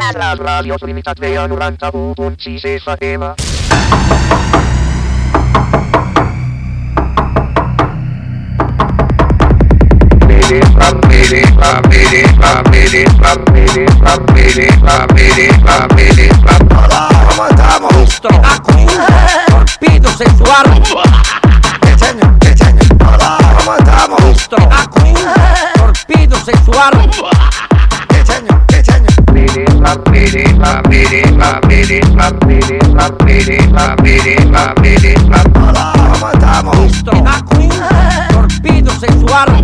La Radio Trinitat Vella 91.6 FM. ¿Cómo estamos? Listo. Torpedo sexual. Hola, ¿cómo estamos? Listo. Torpedo sexual. Hola, ¿cómo estamos? Listo. Torpedo sexual.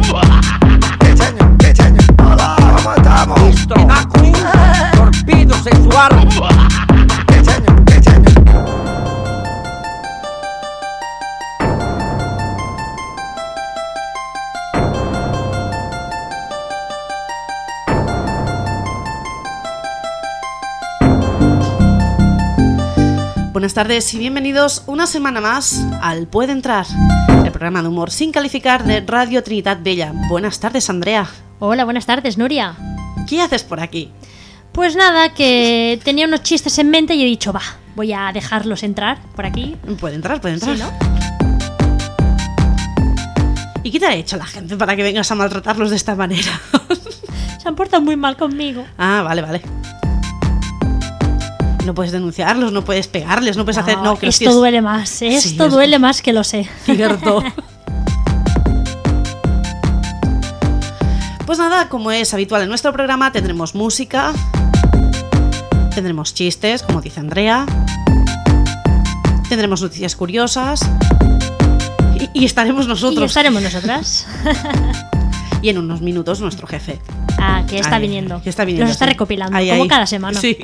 Hola, ¿cómo estamos? Listo. Torpedo sexual. Buenas tardes y bienvenidos una semana más al Puede Entrar, el programa de humor sin calificar de Radio Trinitat Vella. Buenas tardes, Andrea. Hola, buenas tardes, Nuria. ¿Qué haces por aquí? Pues nada, que tenía unos chistes en mente y he dicho, voy a dejarlos entrar por aquí. Puede entrar. Sí, ¿no? ¿Y qué te ha hecho la gente para que vengas a maltratarlos de esta manera? Se han portado muy mal conmigo. Ah, vale. No puedes denunciarlos, no puedes pegarles, no puedes hacer... No, que esto duele más, esto duele más que lo sé. Cierto. Pues nada, como es habitual en nuestro programa, tendremos música, tendremos chistes, como dice Andrea, tendremos noticias curiosas y estaremos nosotros. Y estaremos nosotras. Y en unos minutos nuestro jefe. Que está viniendo. Que está viniendo. Los está recopilando, ahí, como cada semana. Sí.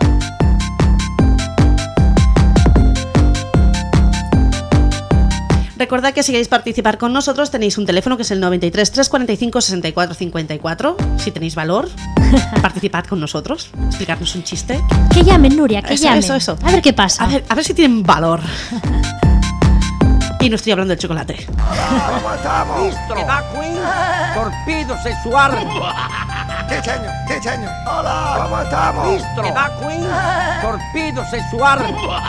Recordad que si queréis participar con nosotros tenéis un teléfono que es el 93 345 64 54. Si tenéis valor, participad con nosotros, explicarnos un chiste. Que llamen, Nuria, que llamen. Eso. A ver qué pasa. A ver si tienen valor. Y no estoy hablando del chocolate. ¿Cómo estamos? Listo. Torpedo sexual. Hola, ¿cómo estamos? Listo. Torpedo sexual.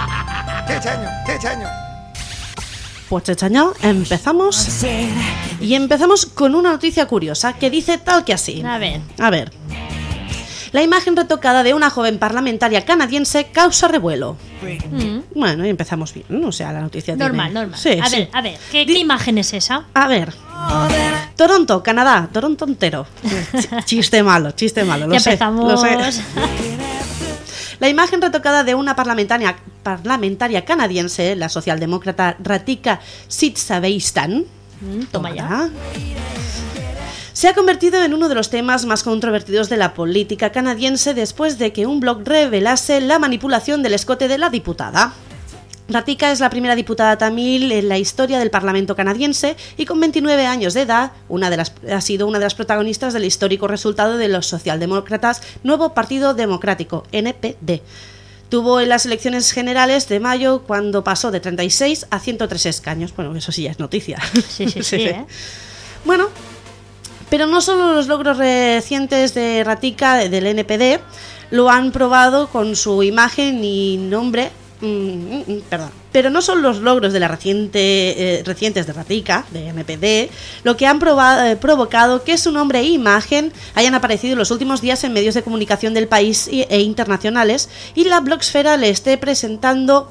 Pues Chechaño, empezamos. Y empezamos con una noticia curiosa que dice tal que así. A ver. La imagen retocada de una joven parlamentaria canadiense causa revuelo. Bueno, y empezamos bien, ¿no? O sea, la noticia Normal. Sí, a ver, ¿qué imagen es esa? A ver. Toronto, Canadá, Toronto entero. Chiste malo, lo ya sé. empezamos. Lo sé. La imagen retocada de una parlamentaria canadiense, la socialdemócrata Ratika Sitsaveistan, Toma ya. se ha convertido en uno de los temas más controvertidos de la política canadiense después de que un blog revelase la manipulación del escote de la diputada. Ratika es la primera diputada tamil en la historia del Parlamento canadiense y con 29 años de edad ha sido una de las protagonistas del histórico resultado de los socialdemócratas Nuevo Partido Democrático, NPD. Tuvo en las elecciones generales de mayo cuando pasó de 36 a 103 escaños. Bueno, eso sí ya es noticia. Sí. Bueno, pero no solo los logros recientes de Ratika del NPD lo han probado con su imagen y nombre. Pero no son los logros de la recientes de Ratika, de NPD, lo que han provocado que su nombre e imagen hayan aparecido en los últimos días en medios de comunicación del país e internacionales y la blogosfera le esté prestando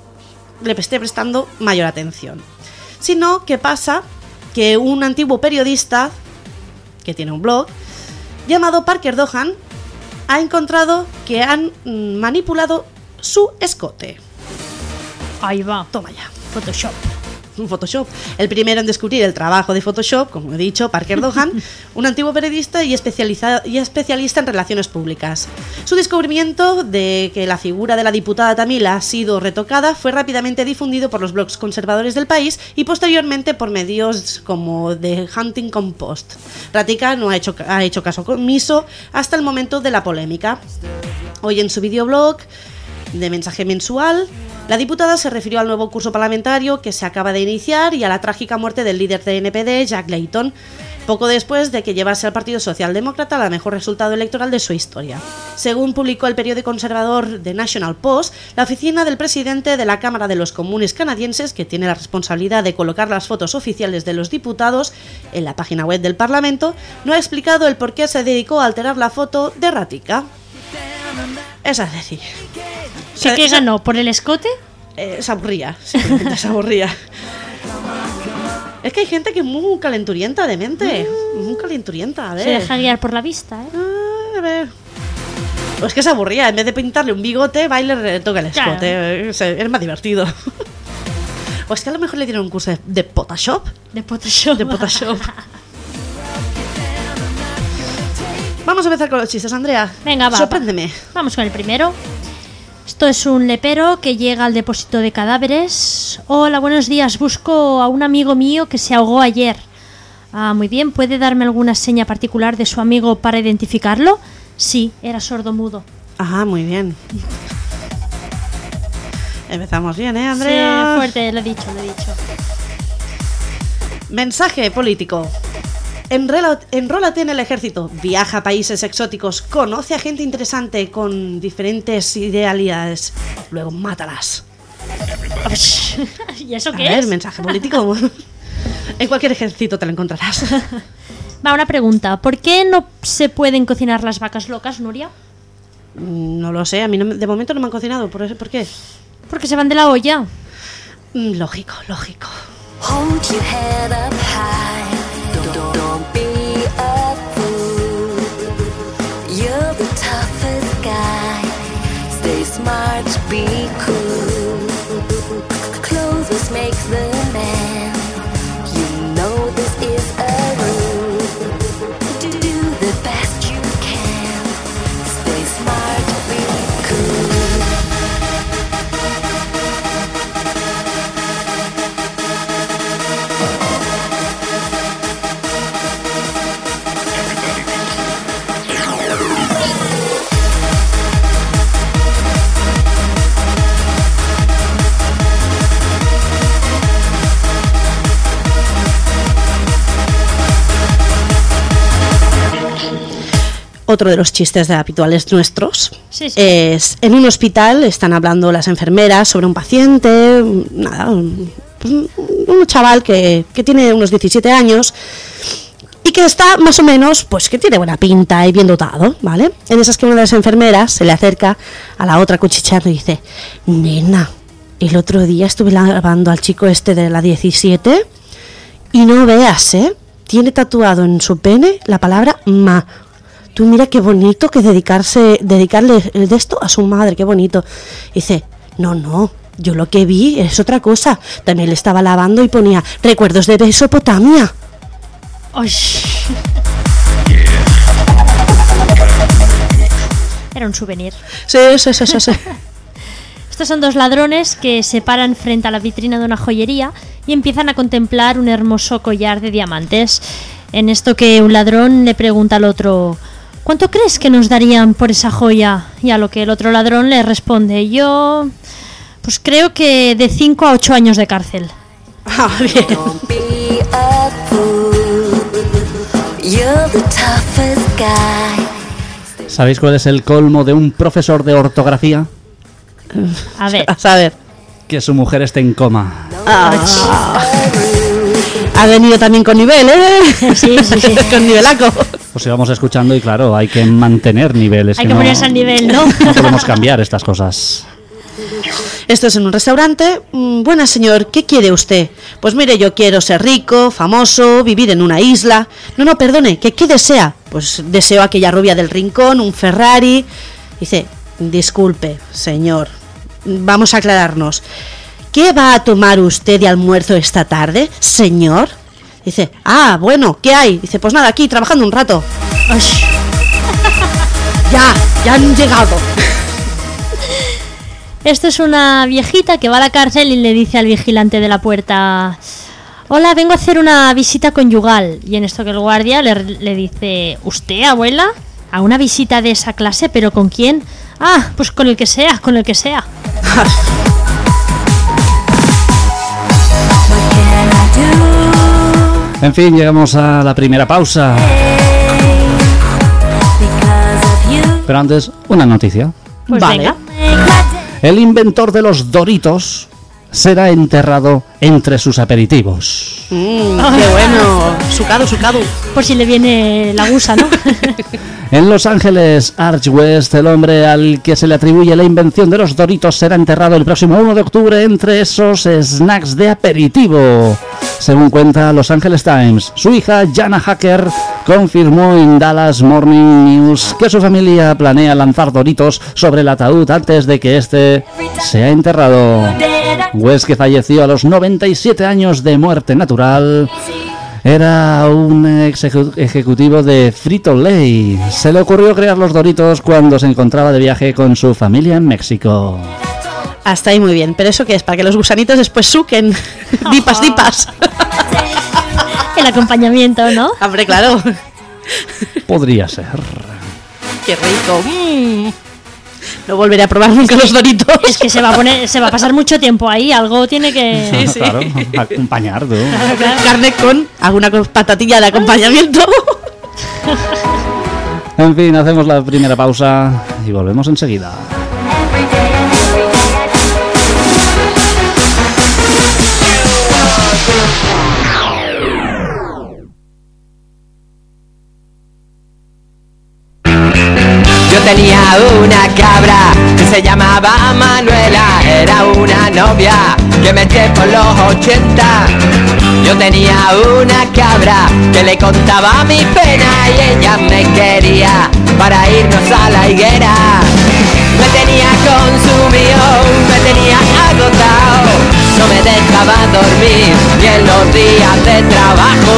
mayor atención. Sino que pasa que un antiguo periodista que tiene un blog llamado Parker Dohan ha encontrado que han manipulado su escote. Ahí va. Toma ya. Photoshop. El primero en descubrir el trabajo de Photoshop, como he dicho, Parker Dohan, un antiguo periodista y especialista en relaciones públicas. Su descubrimiento de que la figura de la diputada tamil ha sido retocada fue rápidamente difundido por los blogs conservadores del país y posteriormente por medios como The Huffington Post. Ratika no ha hecho caso omiso hasta el momento de la polémica. Hoy en su videoblog de mensaje mensual, la diputada se refirió al nuevo curso parlamentario que se acaba de iniciar y a la trágica muerte del líder de NPD, Jack Layton. poco después de que llevase al Partido Socialdemócrata al mejor resultado electoral de su historia. Según publicó el periódico conservador The National Post, la oficina del presidente de la Cámara de los Comunes canadienses, que tiene la responsabilidad de colocar las fotos oficiales de los diputados en la página web del Parlamento, no ha explicado el por qué se dedicó a alterar la foto de Ratica. Es decir... ¿Qué ganó? ¿Por el escote? Se aburría, simplemente se aburría. Es que hay gente que es muy calenturienta de mente. Muy calenturienta, a ver. Se deja guiar por la vista, ¿eh? A ver. Pues que se aburría. En vez de pintarle un bigote, va y le retoca el escote. Claro. Es más divertido. O es que a lo mejor le dieron un curso de Photoshop. De Photoshop. De Photoshop. Vamos a empezar con los chistes, Andrea. Venga, va. Sorpréndeme. Vamos con el primero. Esto es un lepero que llega al depósito de cadáveres. Hola, buenos días. Busco a un amigo mío que se ahogó ayer. Ah, muy bien. ¿Puede darme alguna seña particular de su amigo para identificarlo? Sí, era sordomudo. Ah, muy bien. Empezamos bien, Andrea? Sí, fuerte, lo he dicho. Mensaje político. Enrólate en el ejército, viaja a países exóticos, conoce a gente interesante con diferentes idealidades, luego mátalas. ¿Y eso qué A ver, es? mensaje político. En cualquier ejército te lo encontrarás. Va, una pregunta. ¿Por qué no se pueden cocinar las vacas locas, Nuria? No lo sé, a mí de momento no me han cocinado. ¿Por qué? Porque se van de la olla. Lógico. Hold your head up high. Don't be a fool. You're the toughest guy. Stay smart, be cool. Clothes makes the man. You know this is a rule. Do the best you can. Stay smart, be cool. Otro de los chistes habituales nuestros Sí. es: en un hospital están hablando las enfermeras sobre un paciente, un chaval que tiene unos 17 años y que está más o menos, pues que tiene buena pinta y bien dotado, ¿vale? En esas que una de las enfermeras se le acerca a la otra cuchicheando y dice: nena, el otro día estuve lavando al chico este de la 17 y no veas, tiene tatuado en su pene la palabra ma. Tú mira qué bonito que dedicarle de esto a su madre, qué bonito. Dice: no, yo lo que vi es otra cosa. También le estaba lavando y ponía recuerdos de Mesopotamia. Ay. Era un souvenir. Sí. Estos son dos ladrones que se paran frente a la vitrina de una joyería y empiezan a contemplar un hermoso collar de diamantes. En esto que un ladrón le pregunta al otro: ¿cuánto crees que nos darían por esa joya? Y a lo que el otro ladrón le responde: yo pues creo que de 5 a 8 años de cárcel. Ah, bien. Don't be a fool. You're the toughest guy. ¿Sabéis cuál es el colmo de un profesor de ortografía? A ver. A saber. Que su mujer esté en coma. Ha venido también con nivel, Sí. Con nivelaco. Pues íbamos escuchando y claro, hay que mantener niveles. Hay que ponerse al nivel, ¿no? No podemos cambiar estas cosas. Esto es en un restaurante. Buena señor, ¿qué quiere usted? Pues mire, yo quiero ser rico, famoso, vivir en una isla. No, perdone, ¿qué desea? Pues deseo aquella rubia del rincón, un Ferrari. Dice: disculpe, señor, vamos a aclararnos. ¿Qué va a tomar usted de almuerzo esta tarde, señor? Dice: bueno, ¿qué hay? Dice: pues nada, aquí trabajando un rato. Ay. Ya han llegado. Esto es una viejita que va a la cárcel y le dice al vigilante de la puerta: hola, vengo a hacer una visita conyugal. Y en esto que el guardia le dice: ¿usted, abuela? ¿A una visita de esa clase? ¿Pero con quién? Pues con el que sea. En fin, llegamos a la primera pausa. Pero antes, una noticia. Pues Vale. venga. El inventor de los Doritos será enterrado entre sus aperitivos. Qué bueno. Sucado. Por si le viene la gusa, ¿no? En Los Ángeles, Arch West, el hombre al que se le atribuye la invención de los Doritos, será enterrado el próximo 1 de octubre entre esos snacks de aperitivo. Según cuenta Los Angeles Times, su hija Jana Hacker confirmó en Dallas Morning News que su familia planea lanzar Doritos sobre el ataúd antes de que este sea enterrado. West, que falleció a los 97 años de muerte natural, era un ejecutivo de Frito-Lay. Se le ocurrió crear los Doritos cuando se encontraba de viaje con su familia en México. Hasta ahí muy bien. ¿Pero eso qué es? ¿Para que los gusanitos después suquen? Dipas. El acompañamiento, ¿no? Hombre, claro. Podría ser. Qué rico. No volveré a probar nunca los Doritos. Es que se va a pasar mucho tiempo ahí, algo tiene que... Sí. Claro, acompañar, tú. Carne con alguna patatilla de acompañamiento. En fin, hacemos la primera pausa y volvemos enseguida. Yo tenía una cabra que se llamaba Manuela, era una novia que me eché por los 80. Yo tenía una cabra que le contaba mi pena y ella me quería para irnos a la higuera. Me tenía consumido, me tenía agotado, no me dejaba dormir ni en los días de trabajo.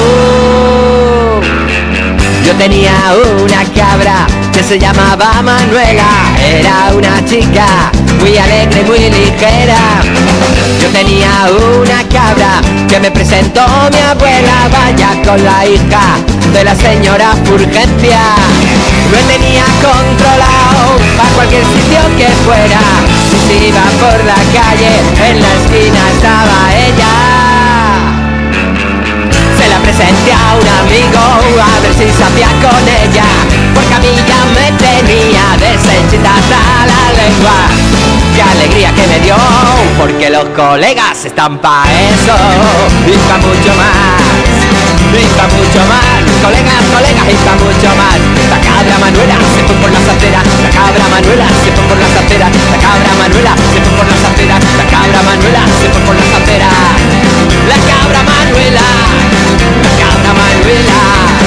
Yo tenía una cabra que se llamaba Manuela, era una chica muy alegre, muy ligera. Yo tenía una cabra que me presentó mi abuela, vaya con la hija de la señora Fulgencia. Lo tenía controlado para cualquier sitio que fuera, y si iba por la calle, en la esquina estaba ella. Se la presenté a un amigo a ver si sabía con ella, porque a mí ya me tenía deshenchitada la lengua. Qué alegría que me dio, porque los colegas están pa' eso y pa' mucho más, y pa' mucho más. Colegas, y pa' mucho más. La cabra Manuela se fue por las aceras, la cabra Manuela se fue por las aceras, la cabra Manuela se fue por las aceras, la cabra Manuela se fue por las aceras. La cabra Manuela, la cabra Manuela.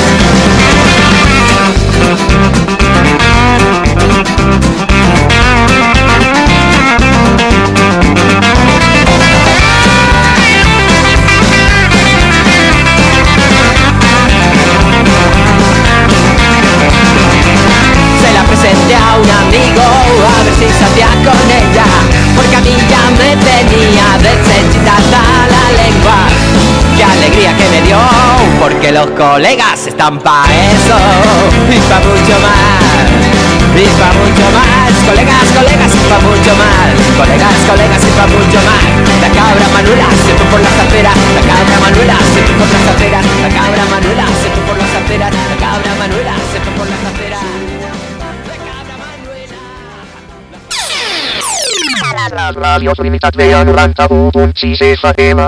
Se la presenté a un amigo a ver si sabía con ella, porque a mí ya me tenía deshenchitada la lengua. Qué alegría que me dio, porque los colegas están pa' eso y pa' mucho más, y pa' mucho más. Colegas, y pa' mucho más. Colegas, y pa' mucho más. La cabra Manuela se fue por las aceras, la cabra Manuela se fue por las aceras, la cabra Manuela se fue por las aceras, la cabra Manuela se fue por las aceras. Les ràdios Limitat veia 91.6 FM.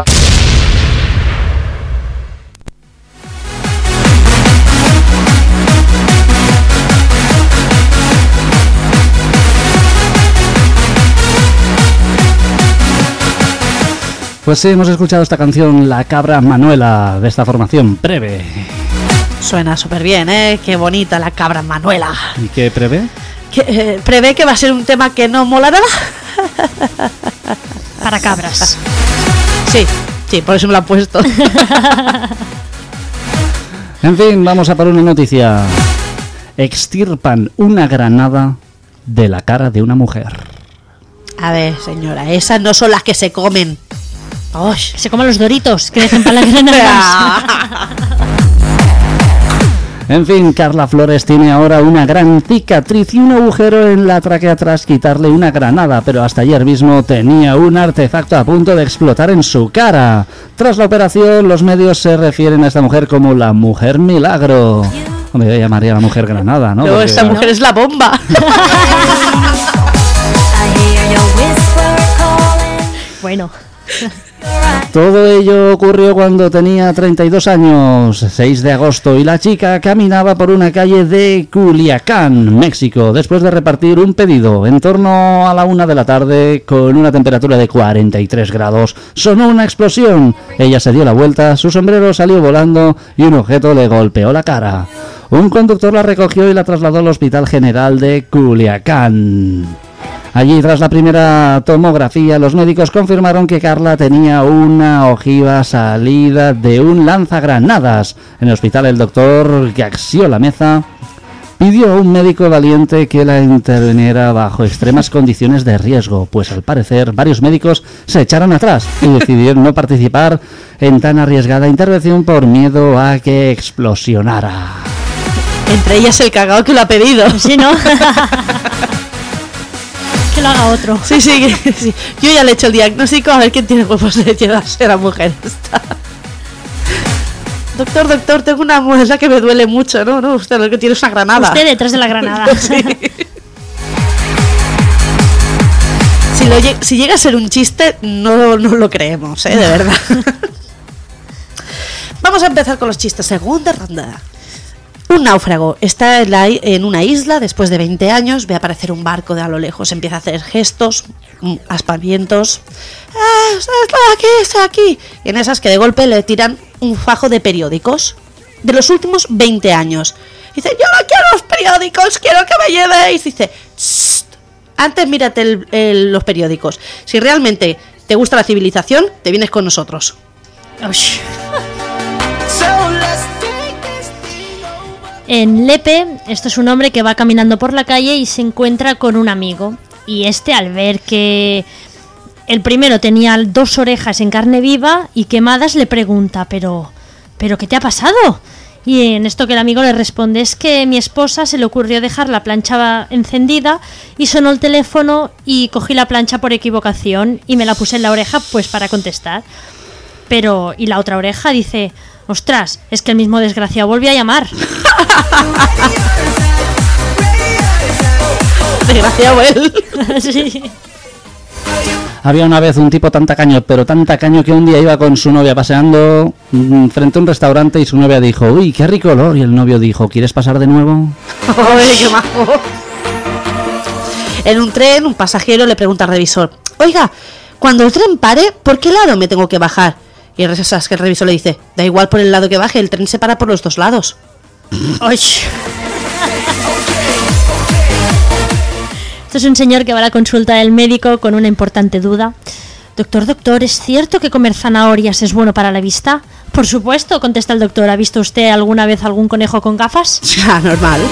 Pues sí, hemos escuchado esta canción, La cabra Manuela, de esta formación Preve. Suena súper bien, ¿eh? Qué bonita la cabra Manuela. ¿Y qué prevé? ¿Prevé que va a ser un tema que no mola nada? Para cabras. Sí, por eso me lo han puesto. En fin, vamos a por una noticia. Extirpan una granada de la cara de una mujer. A ver, señora, esas no son las que se comen. ¡Ay! Se comen los Doritos que dejen para las granadas. En fin, Carla Flores tiene ahora una gran cicatriz y un agujero en la tráquea tras quitarle una granada, pero hasta ayer mismo tenía un artefacto a punto de explotar en su cara. Tras la operación, los medios se refieren a esta mujer como la Mujer Milagro. Hombre, yo llamaría la Mujer Granada, ¿no? Pero Porque, esta mujer es la bomba. Bueno. Todo ello ocurrió cuando tenía 32 años, 6 de agosto, y la chica caminaba por una calle de Culiacán, México, después de repartir un pedido. En torno a la 1 de la tarde, con una temperatura de 43 grados, sonó una explosión. Ella se dio la vuelta, su sombrero salió volando y un objeto le golpeó la cara. Un conductor la recogió y la trasladó al Hospital General de Culiacán. Allí, tras la primera tomografía, los médicos confirmaron que Carla tenía una ojiva salida de un lanzagranadas. En el hospital, el doctor Gaxiola Meza pidió a un médico valiente que la interviniera bajo extremas condiciones de riesgo, pues al parecer varios médicos se echaron atrás y decidieron no participar en tan arriesgada intervención por miedo a que explosionara. Entre ellas el cagao que lo ha pedido. Sí, ¿no? Que lo haga otro. Sí. Yo ya le he hecho el diagnóstico, a ver quién tiene huevos de llevarse a la mujer esta. Doctor, tengo una muela que me duele mucho, ¿no? No, usted lo que tiene es una granada. Usted detrás de la granada. Sí. Si llega a ser un chiste, no lo creemos, de verdad. Vamos a empezar con los chistes. Segunda ronda. Un náufrago está en una isla después de 20 años, ve aparecer un barco de a lo lejos, empieza a hacer gestos, aspavientos. Estoy aquí. Y en esas que de golpe le tiran un fajo de periódicos de los últimos 20 años. Dice, yo no quiero los periódicos, quiero que me llevéis. Dice, antes mírate los periódicos. Si realmente te gusta la civilización, te vienes con nosotros. En Lepe, esto es un hombre que va caminando por la calle y se encuentra con un amigo. Y al ver que el primero tenía 2 orejas en carne viva y quemadas, le pregunta, ¿pero qué te ha pasado? Y en esto que el amigo le responde, es que mi esposa se le ocurrió dejar la plancha encendida y sonó el teléfono y cogí la plancha por equivocación y me la puse en la oreja pues para contestar. Y la otra oreja dice, ostras, es que el mismo desgraciado volvió a llamar. Desgraciado él. Sí. Había una vez un tipo tan tacaño, pero tan tacaño que un día iba con su novia paseando frente a un restaurante y su novia dijo, uy, qué rico olor. Y el novio dijo, ¿quieres pasar de nuevo? ¡Ay, qué majo! En un tren, un pasajero le pregunta al revisor, oiga, cuando el tren pare, ¿por qué lado me tengo que bajar? Y el revisor le dice, da igual por el lado que baje, el tren se para por los 2 lados. ¡Ay! Esto es un señor que va a la consulta del médico con una importante duda. Doctor, ¿es cierto que comer zanahorias es bueno para la vista? Por supuesto, contesta el doctor. ¿Ha visto usted alguna vez algún conejo con gafas? Ya, normal.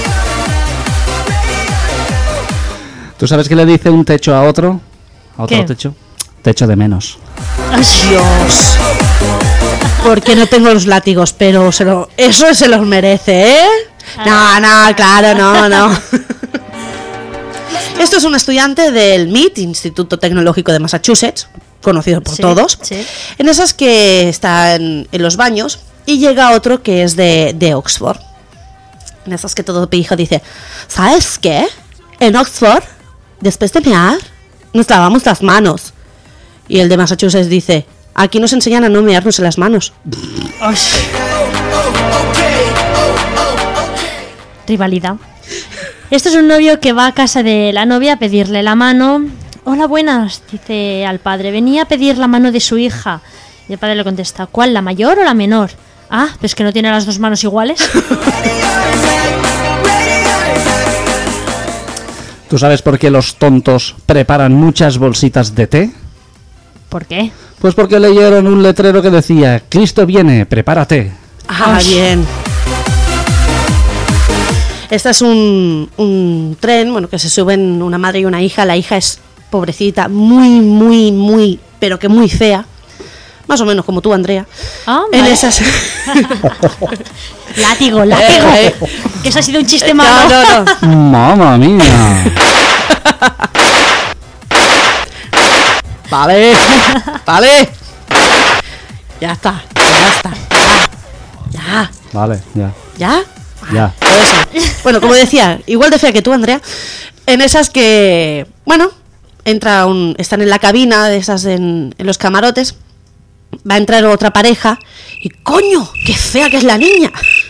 ¿Tú sabes qué le dice un techo a otro? ¿A otro ¿Qué? techo? Techo de menos. ¡Ay, Dios! Porque no tengo los látigos, pero eso se los merece, ¿eh? No, claro, no. Esto es un estudiante del MIT, Instituto Tecnológico de Massachusetts, conocido por todos. Sí. En esas que están en los baños y llega otro que es de Oxford. En esas que todo pijo dice, ¿sabes qué? En Oxford, después de mear, nos lavamos las manos. Y el de Massachusetts dice, aquí nos enseñan a no mearnos en las manos. ¡Ay! Rivalidad. Esto es un novio que va a casa de la novia a pedirle la mano. Hola, buenas, dice al padre. Venía a pedir la mano de su hija. Y el padre le contesta, ¿cuál, la mayor o la menor? Ah, pues que no tiene las 2 manos iguales. ¿Tú sabes por qué los tontos preparan muchas bolsitas de té? ¿Por qué? Pues porque leyeron un letrero que decía, Cristo viene, prepárate. Ah, bien. Este es un tren, bueno, que se suben una madre y una hija. La hija es pobrecita, muy, pero que muy fea. más o menos como tú, Andrea. Ah, En vale. esas... Látigo. Que eso ha sido un chiste No, malo. no, no. ¡Mamma mía! Vale, vale. Ya está, ya está. Ya, Vale, ya. ya. Ya. Todo eso. Bueno, como decía, igual de fea que tú, Andrea, en esas que, bueno, están en la cabina, de esas en los camarotes, va a entrar otra pareja y ¡coño! ¡Qué fea que es la niña!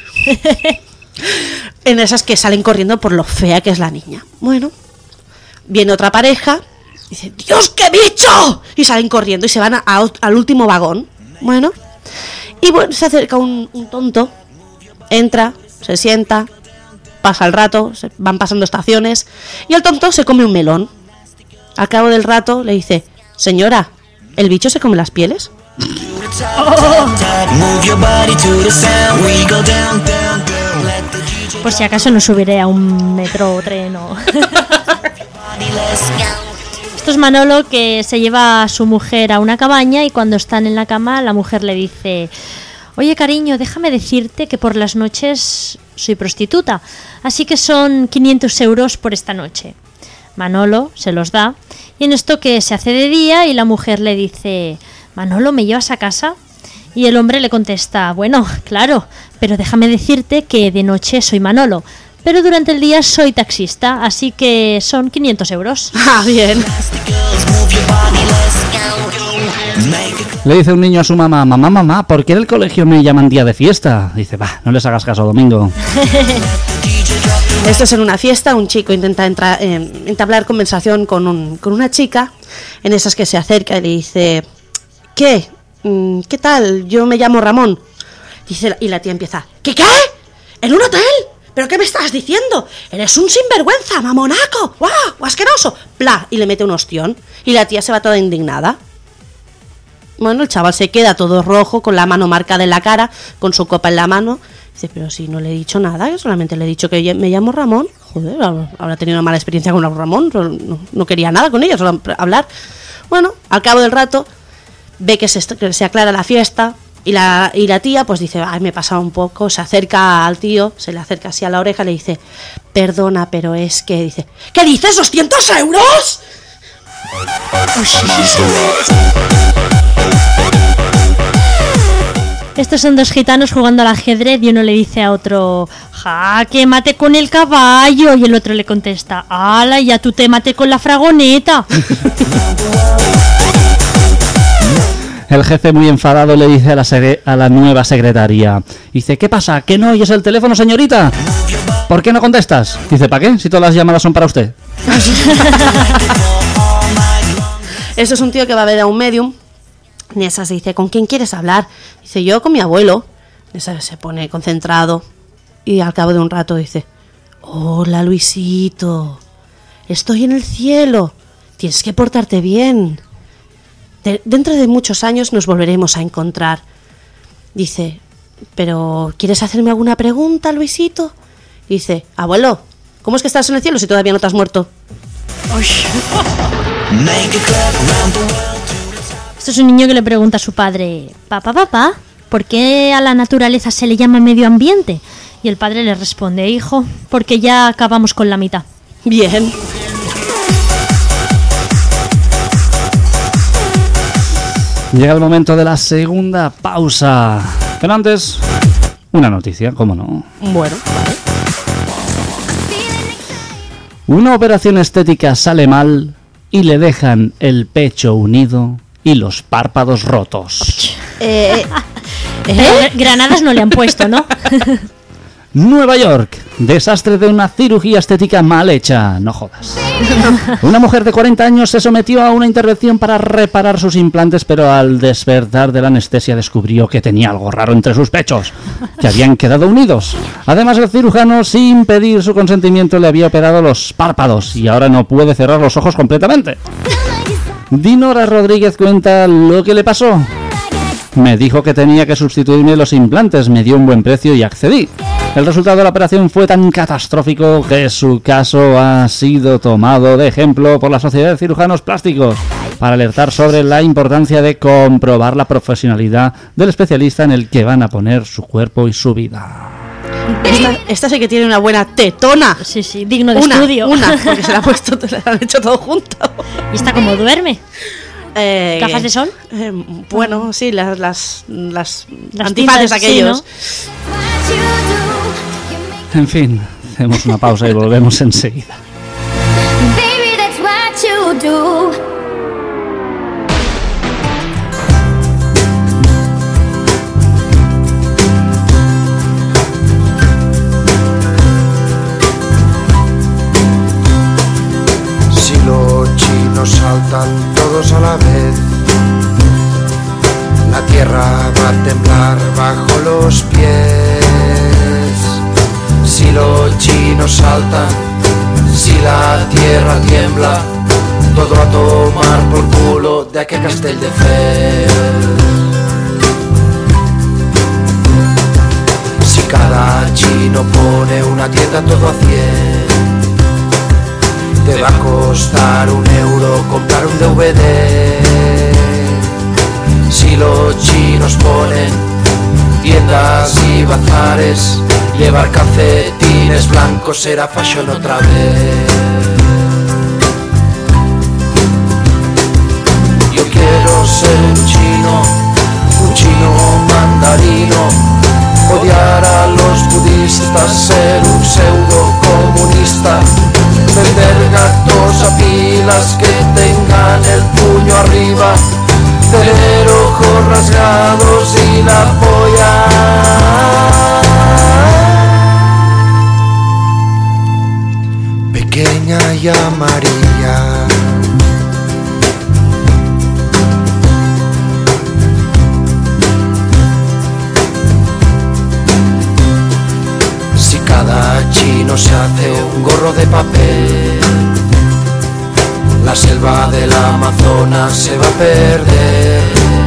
En esas que salen corriendo por lo fea que es la niña. Bueno, viene otra pareja, dice ¡Dios, qué bicho! Y salen corriendo y se van al último vagón. Bueno, y bueno, se acerca un tonto, entra, se sienta, pasa el rato, van pasando estaciones y el tonto se come un melón. Al cabo del rato le dice, señora, ¿el bicho se come las pieles? Por si acaso no subiré a un metro o tren o... Esto es Manolo, que se lleva a su mujer a una cabaña y cuando están en la cama la mujer le dice: oye cariño, déjame decirte que por las noches soy prostituta, así que son 500 euros por esta noche. Manolo se los da y en esto que se hace de día y la mujer le dice: Manolo, ¿me llevas a casa? Y el hombre le contesta: bueno, claro, pero déjame decirte que de noche soy Manolo, pero durante el día soy taxista, así que son 500 euros. Ah, bien. Le dice un niño a su mamá, mamá, ¿por qué en el colegio me llaman día de fiesta? Dice, va, no les hagas caso, Domingo. Esto es en una fiesta, un chico intenta entablar conversación con una chica, en esas que se acerca y le dice, ¿qué? ¿Qué tal? Yo me llamo Ramón. Dice, y la tía empieza, ¿qué? ¿En un hotel? ¿Pero qué me estás diciendo? Eres un sinvergüenza, mamonaco. ¡Guau! ¡Asqueroso! ¡Pla! Y le mete un ostión. Y la tía se va toda indignada. Bueno, el chaval se queda todo rojo, con la mano marcada en la cara, con su copa en la mano. Dice, pero si no le he dicho nada, yo solamente le he dicho que me llamo Ramón. Joder, habrá tenido una mala experiencia con Ramón. No quería nada con ella, solo hablar. Bueno, al cabo del rato, ve que se aclara la fiesta. Y la tía pues dice, ay, me he pasado un poco, se acerca al tío, se le acerca así a la oreja y le dice, perdona, pero es que, dice, ¿qué dices? ¿200 euros? Estos son dos gitanos jugando al ajedrez y uno le dice a otro, jaque mate con el caballo, y el otro le contesta, ala, ya tú te mate con la fragoneta. El jefe, muy enfadado, le dice a la nueva secretaria, dice, ¿qué pasa? ¿Que no oyes el teléfono, señorita? ¿Por qué no contestas? Dice, ¿para qué? Si todas las llamadas son para usted. Esto es un tío que va a ver a un medium. Nessa se dice, ¿con quién quieres hablar? Dice, yo con mi abuelo. Nessa se pone concentrado y al cabo de un rato dice, hola Luisito, estoy en el cielo, tienes que portarte bien. Dentro de muchos años nos volveremos a encontrar. Dice, ¿pero quieres hacerme alguna pregunta, Luisito? Dice, abuelo, ¿cómo es que estás en el cielo si todavía no te has muerto? Esto es un niño que le pregunta a su padre, papá, ¿por qué a la naturaleza se le llama medio ambiente? Y el padre le responde, hijo, porque ya acabamos con la mitad. Bien. Llega el momento de la segunda pausa. Pero antes, una noticia, ¿cómo no? Bueno, vale. Una operación estética sale mal y le dejan el pecho unido y los párpados rotos. Granadas no le han puesto, ¿no? Nueva York, desastre de una cirugía estética mal hecha, no jodas. Una mujer de 40 años se sometió a una intervención para reparar sus implantes, pero al despertar de la anestesia descubrió que tenía algo raro entre sus pechos, que habían quedado unidos. Además, el cirujano, sin pedir su consentimiento, le había operado los párpados y ahora no puede cerrar los ojos completamente. Dinora Rodríguez cuenta lo que le pasó. Me dijo que tenía que sustituirme los implantes, me dio un buen precio y accedí. El resultado de la operación fue tan catastrófico que su caso ha sido tomado de ejemplo por la Sociedad de Cirujanos Plásticos. para alertar sobre la importancia de comprobar la profesionalidad del especialista en el que van a poner su cuerpo y su vida. Esta sí que tiene una buena tetona. Sí, digno de estudio. Porque se la han hecho todo junto. ¿Y está como duerme? ¿Gafas de sol? Bueno, sí, las antifaces aquellos. Sí, ¿no? En fin, hacemos una pausa y volvemos enseguida. Baby, that's what you do. Los saltan todos a la vez, la tierra va a temblar bajo los pies. Si los chinos saltan, si la tierra tiembla, todo a tomar por culo de aquel Castelldefels. Si cada chino pone una dieta todo a 100, te va a costar €1 comprar un DVD. Si los chinos ponen tiendas y bazares, llevar calcetines blancos será fashion otra vez. Yo quiero ser un chino mandarino, odiar a los budistas, ser un pseudo comunista, vender gatos a pilas que tengan el puño arriba, tener ojos rasgados y la polla. Pequeña y amarilla. Cada chino se hace un gorro de papel, la selva del Amazonas se va a perder.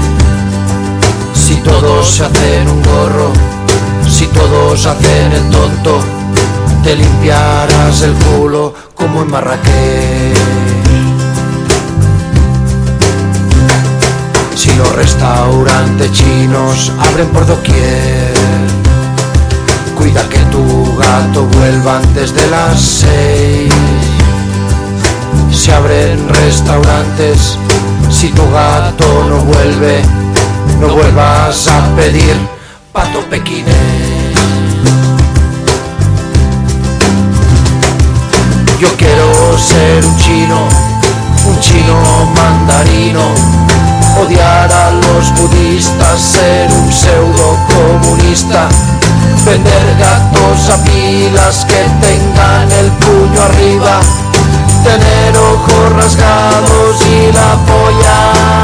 Si todos se hacen un gorro, si todos hacen el tonto, te limpiarás el culo como en Marrakech. Si los restaurantes chinos abren por doquier, cuida que tu gato vuelva antes de las 6. Si abren restaurantes, si tu gato no vuelve, no vuelvas a pedir pato pequinés. Yo quiero ser un chino mandarino, odiar a los budistas, ser un pseudo comunista, vender gatos a pilas que tengan el puño arriba, tener ojos rasgados y la polla.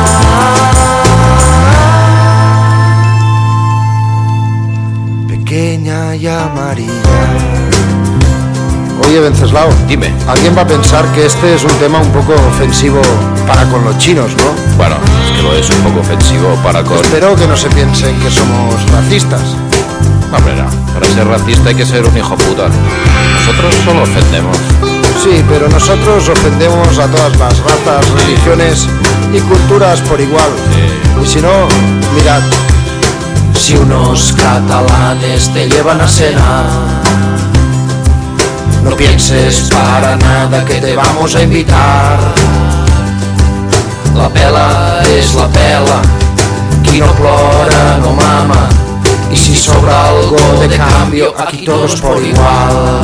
Pequeña y amarilla. Oye, Venceslao, dime. Alguien va a pensar que este es un tema un poco ofensivo para con los chinos, ¿no? Bueno, es que lo es un poco ofensivo para con... Espero que no se piensen que somos racistas. Hombre, no. Para ser racista hay que ser un hijo puta. Nosotros solo ofendemos. Sí, pero nosotros ofendemos a todas las razas, religiones y culturas por igual. Sí. Y si no, mirad. Si unos catalanes te llevan a cenar, no pienses para nada que te vamos a invitar. La pela es la pela, qui no plora no mama. Y si sobra algo de cambio, aquí todos por igual.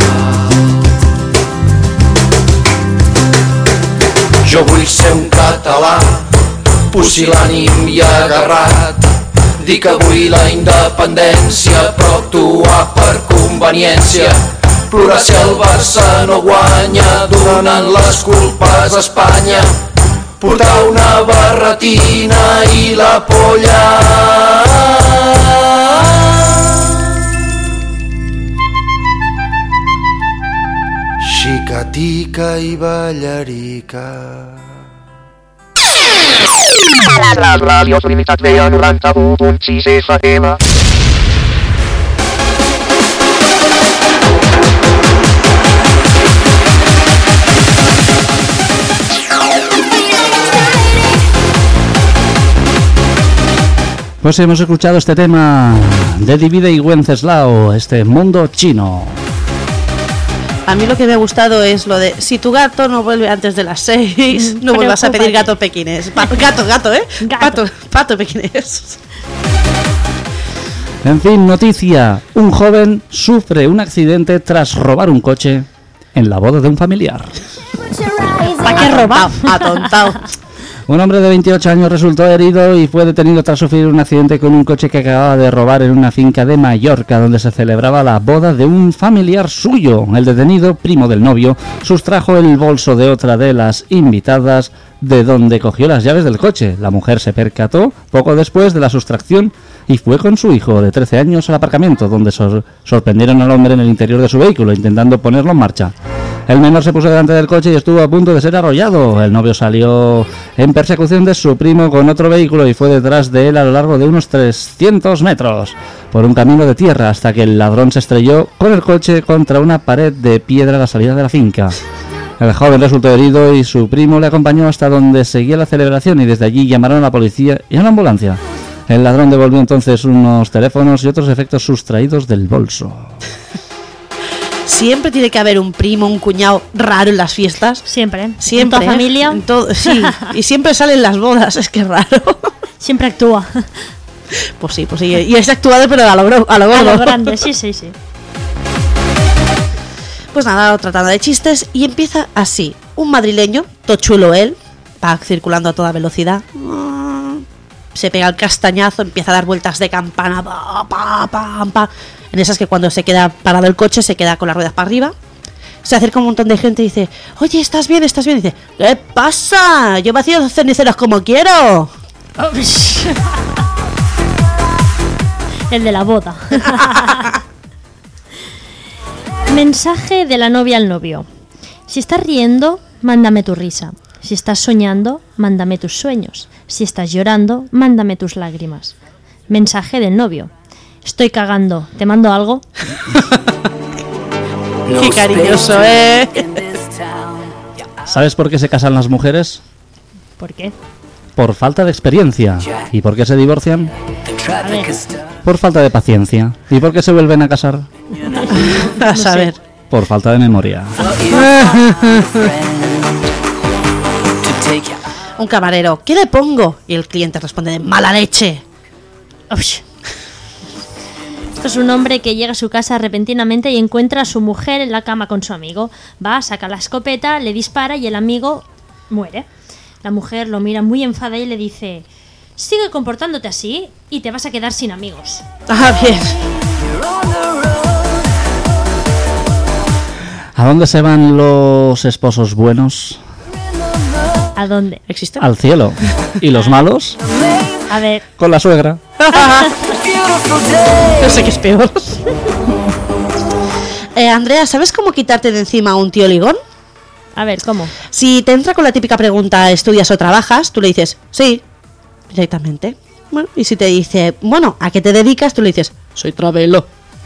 Jo vull ser un català, pusil·lànim i agarrat. Dic que vull la independència, però actuar per conveniència. Plorar si el Barça no guanya, donant les culpes a Espanya. Portar una barretina i la polla. Xicatica i ballarica. La ràdio Trinitat Vella 91.6 FM. Pues hemos escuchado este tema de Divide y Wenceslao, este mundo chino. A mí lo que me ha gustado es lo de si tu gato no vuelve antes de las 6, no vuelvas a pedir gato pequinés. Gato, ¿eh? Pato pequinés. En fin, noticia. Un joven sufre un accidente tras robar un coche en la boda de un familiar. ¿Para qué robar? Atontado. Un hombre de 28 años resultó herido y fue detenido tras sufrir un accidente con un coche que acababa de robar en una finca de Mallorca, donde se celebraba la boda de un familiar suyo. El detenido, primo del novio, sustrajo el bolso de otra de las invitadas, de donde cogió las llaves del coche. La mujer se percató poco después de la sustracción y fue con su hijo de 13 años al aparcamiento, donde sorprendieron al hombre en el interior de su vehículo, intentando ponerlo en marcha. El menor se puso delante del coche y estuvo a punto de ser arrollado. El novio salió en persecución de su primo con otro vehículo y fue detrás de él a lo largo de unos 300 metros por un camino de tierra, hasta que el ladrón se estrelló con el coche contra una pared de piedra a la salida de la finca. El joven resultó herido y su primo le acompañó hasta donde seguía la celebración, y desde allí llamaron a la policía y a una ambulancia. El ladrón devolvió entonces unos teléfonos y otros efectos sustraídos del bolso. Siempre tiene que haber un primo, un cuñado raro en las fiestas. Siempre. En toda familia. En todo, sí. Y siempre sale en las bodas, es que es raro. Siempre actúa. Pues sí. Y es actuado, pero a lo gordo. A lo grande, sí. Pues nada, otra tanda de chistes y empieza así. Un madrileño, tochuelo él, va circulando a toda velocidad. Se pega el castañazo, empieza a dar vueltas de campana. Pa. En esas que cuando se queda parado el coche se queda con las ruedas para arriba. Se acerca un montón de gente y dice: oye, ¿estás bien? Y dice: ¿qué pasa? Yo vacío los ceniceros como quiero. El de la boda. Mensaje de la novia al novio. Si estás riendo, mándame tu risa. Si estás soñando, mándame tus sueños. Si estás llorando, mándame tus lágrimas. Mensaje del novio. Estoy cagando, ¿te mando algo? Qué cariñoso, ¿Sabes por qué se casan las mujeres? ¿Por qué? Por falta de experiencia. ¿Y por qué se divorcian? A ver. Por falta de paciencia. ¿Y por qué se vuelven a casar? A saber. Por falta de memoria. Un camarero: ¿qué le pongo? Y el cliente responde: de mala leche. Esto es un hombre que llega a su casa repentinamente y encuentra a su mujer en la cama con su amigo. Va, saca la escopeta, le dispara y el amigo muere. La mujer lo mira muy enfadada y le dice: sigue comportándote así y te vas a quedar sin amigos. Ah, bien. ¿A dónde se van los esposos buenos? ¿A dónde? ¿Existen? Al cielo. ¿Y los malos? A ver. Con la suegra. No sé qué es peor. Andrea, ¿sabes cómo quitarte de encima a un tío ligón? A ver, ¿cómo? Si te entra con la típica pregunta: ¿estudias o trabajas? Tú le dices: sí, directamente. Bueno, y si te dice: bueno, ¿a qué te dedicas? Tú le dices: soy travelo.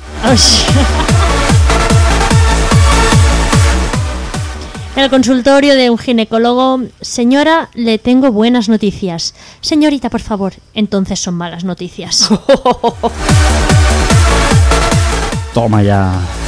En el consultorio de un ginecólogo: señora, le tengo buenas noticias. Señorita, por favor. Entonces son malas noticias. Toma ya.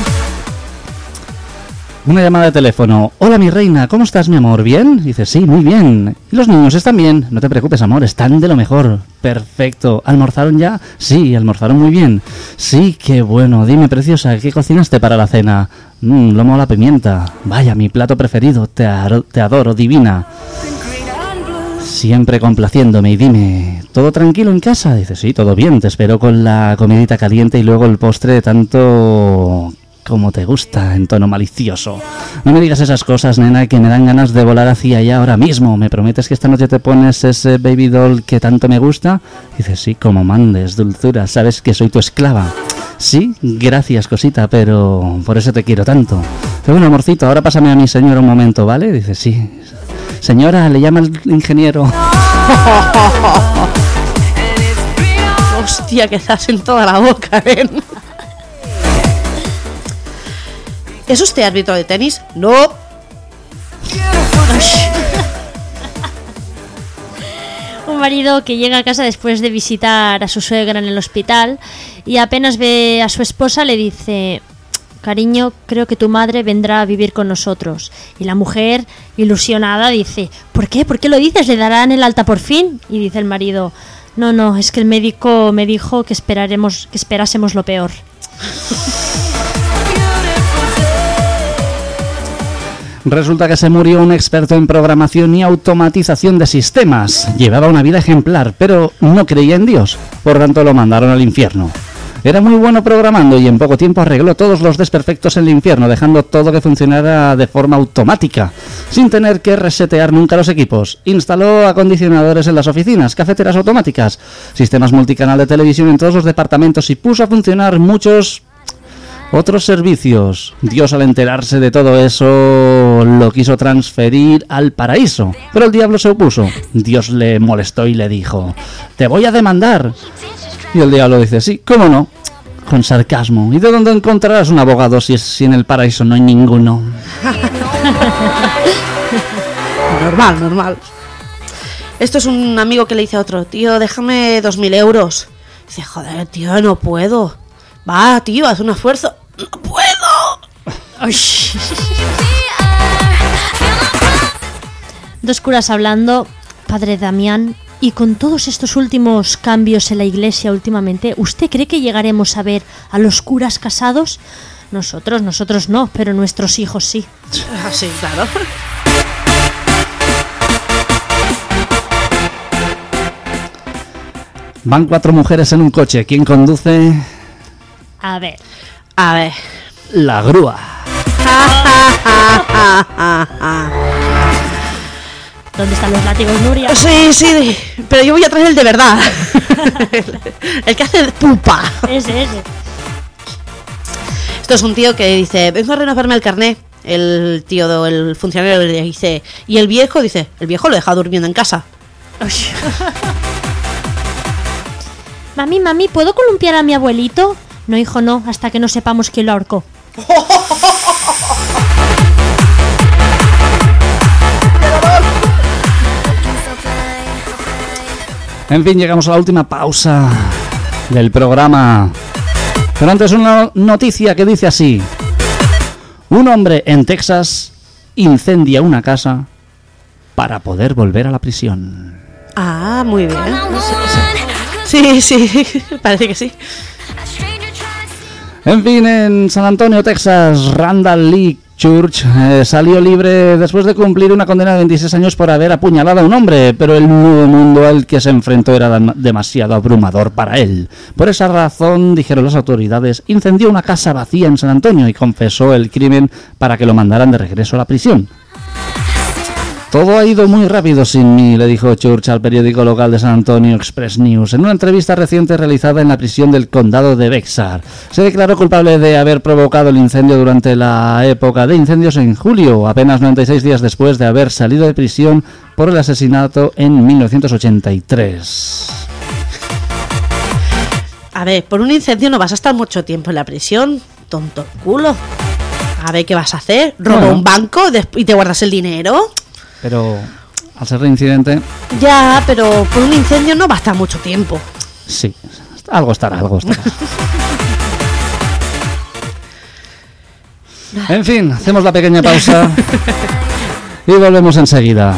Una llamada de teléfono. Hola, mi reina, ¿cómo estás, mi amor? ¿Bien? Dice: sí, muy bien. ¿Y los niños están bien? No te preocupes, amor, están de lo mejor. Perfecto. ¿Almorzaron ya? Sí, almorzaron muy bien. Sí, qué bueno. Dime, preciosa, ¿qué cocinaste para la cena? Lomo a la pimienta. Vaya, mi plato preferido. Te adoro, divina. Siempre complaciéndome. Y dime, ¿todo tranquilo en casa? Dice: sí, todo bien. Te espero con la comidita caliente y luego el postre tanto como te gusta, en tono malicioso. No me digas esas cosas, nena, que me dan ganas de volar hacia allá ahora mismo. ¿Me prometes que esta noche te pones ese baby doll que tanto me gusta? Dice: sí, como mandes, dulzura, sabes que soy tu esclava. Sí, gracias, cosita, pero por eso te quiero tanto. Pero bueno, amorcito, ahora pásame a mi señora un momento, ¿vale? Dice: sí. Señora, le llama el ingeniero. Hostia, que estás en toda la boca, ¿eh? ¿Es usted árbitro de tenis? No. Un marido que llega a casa después de visitar a su suegra en el hospital y apenas ve a su esposa le dice: cariño, creo que tu madre vendrá a vivir con nosotros. Y la mujer, ilusionada, dice: ¿por qué? ¿Por qué lo dices? ¿Le darán el alta por fin? Y dice el marido: no, es que el médico me dijo que esperásemos lo peor. Resulta que se murió un experto en programación y automatización de sistemas. Llevaba una vida ejemplar, pero no creía en Dios, por tanto lo mandaron al infierno. Era muy bueno programando y en poco tiempo arregló todos los desperfectos en el infierno, dejando todo que funcionara de forma automática, sin tener que resetear nunca los equipos. Instaló acondicionadores en las oficinas, cafeteras automáticas, sistemas multicanal de televisión en todos los departamentos y puso a funcionar muchos otros servicios. Dios, al enterarse de todo eso, lo quiso transferir al paraíso, pero el diablo se opuso. Dios le molestó y le dijo: te voy a demandar. Y el diablo dice: sí, ¿cómo no? Con sarcasmo. ¿Y de dónde encontrarás un abogado si en el paraíso no hay ninguno? Normal. Esto es un amigo que le dice a otro: tío, déjame 2.000 euros. Dice: joder, tío, no puedo. Va, tío, haz un esfuerzo. ¡No puedo! Ay. Dos curas hablando. Padre Damián, y con todos estos últimos cambios en la iglesia últimamente, ¿usted cree que llegaremos a ver a los curas casados? Nosotros no, pero nuestros hijos sí. Sí, claro. Van 4 mujeres en un coche. ¿Quién conduce? A ver. La grúa. ¿Dónde están los látigos, Nuria? Sí, pero yo voy a traer el de verdad. El que hace pupa. Ese. Esto es un tío que dice: vengo a renovarme el carné. El tío, el funcionario le dice: ¿y el viejo? Dice: el viejo lo deja durmiendo en casa. Mami, ¿puedo columpiar a mi abuelito? No, hijo, no, hasta que no sepamos quién lo ahorcó. En fin, llegamos a la última pausa del programa. Pero antes una noticia que dice así: un hombre en Texas incendia una casa para poder volver a la prisión. Ah, muy bien. Sí, parece que sí. En fin, en San Antonio, Texas, Randall Lee Church salió libre después de cumplir una condena de 26 años por haber apuñalado a un hombre, pero el nuevo mundo al que se enfrentó era demasiado abrumador para él. Por esa razón, dijeron las autoridades, incendió una casa vacía en San Antonio y confesó el crimen para que lo mandaran de regreso a la prisión. Todo ha ido muy rápido sin mí, le dijo Church al periódico local de San Antonio Express News en una entrevista reciente realizada en la prisión del condado de Bexar. Se declaró culpable de haber provocado el incendio durante la época de incendios en julio, apenas 96 días después de haber salido de prisión por el asesinato en 1983. A ver, por un incendio no vas a estar mucho tiempo en la prisión, tonto culo. A ver, ¿qué vas a hacer? ¿Roba un banco y te guardas el dinero? Pero al ser reincidente... Ya, pero por un incendio no va a estar mucho tiempo. Sí, algo estará. En fin, hacemos la pequeña pausa y volvemos enseguida.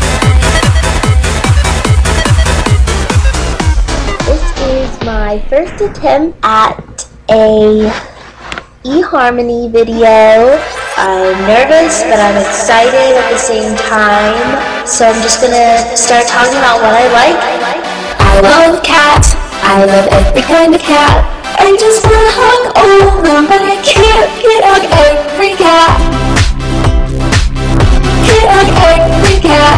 This is my first attempt at a eHarmony video. I'm nervous, but I'm excited at the same time. So I'm just gonna start talking about what I like. I love cats. I love every kind of cat. I just wanna hug all of them, but I can't hug every cat. Can't hug every cat.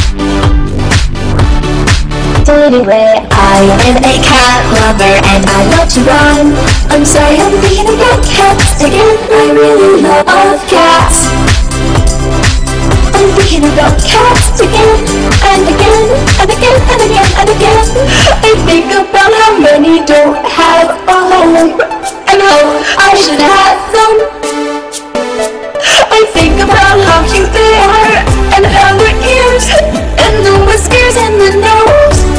So anyway, I am a cat lover and I love to run. I'm sorry, I'm thinking about cats again. I really love cats. I'm thinking about cats again and again and again and again and again. I think about how many don't have a home and how I should have them. I think about how cute they are and how their ears and the whiskers and the nose.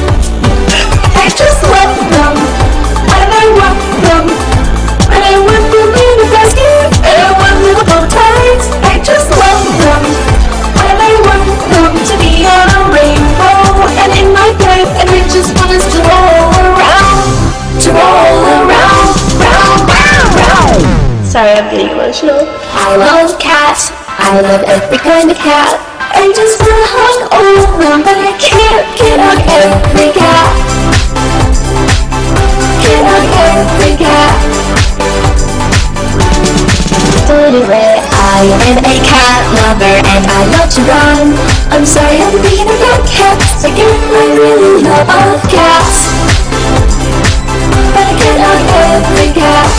I'm getting emotional. I love cats. I love every kind of cat. I just wanna hug all of them, but I can't get on every cat. Get on every cat. Anyway, I am a cat lover and I love to run. I'm sorry I'm being a bad cat. Again, I really love all cats. But I get on every cat.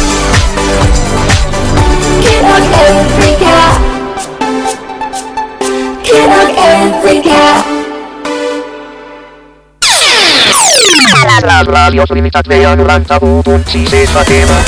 Get on every cat. Get on every cat. La Radio Trinitat Vea 91.6 FM.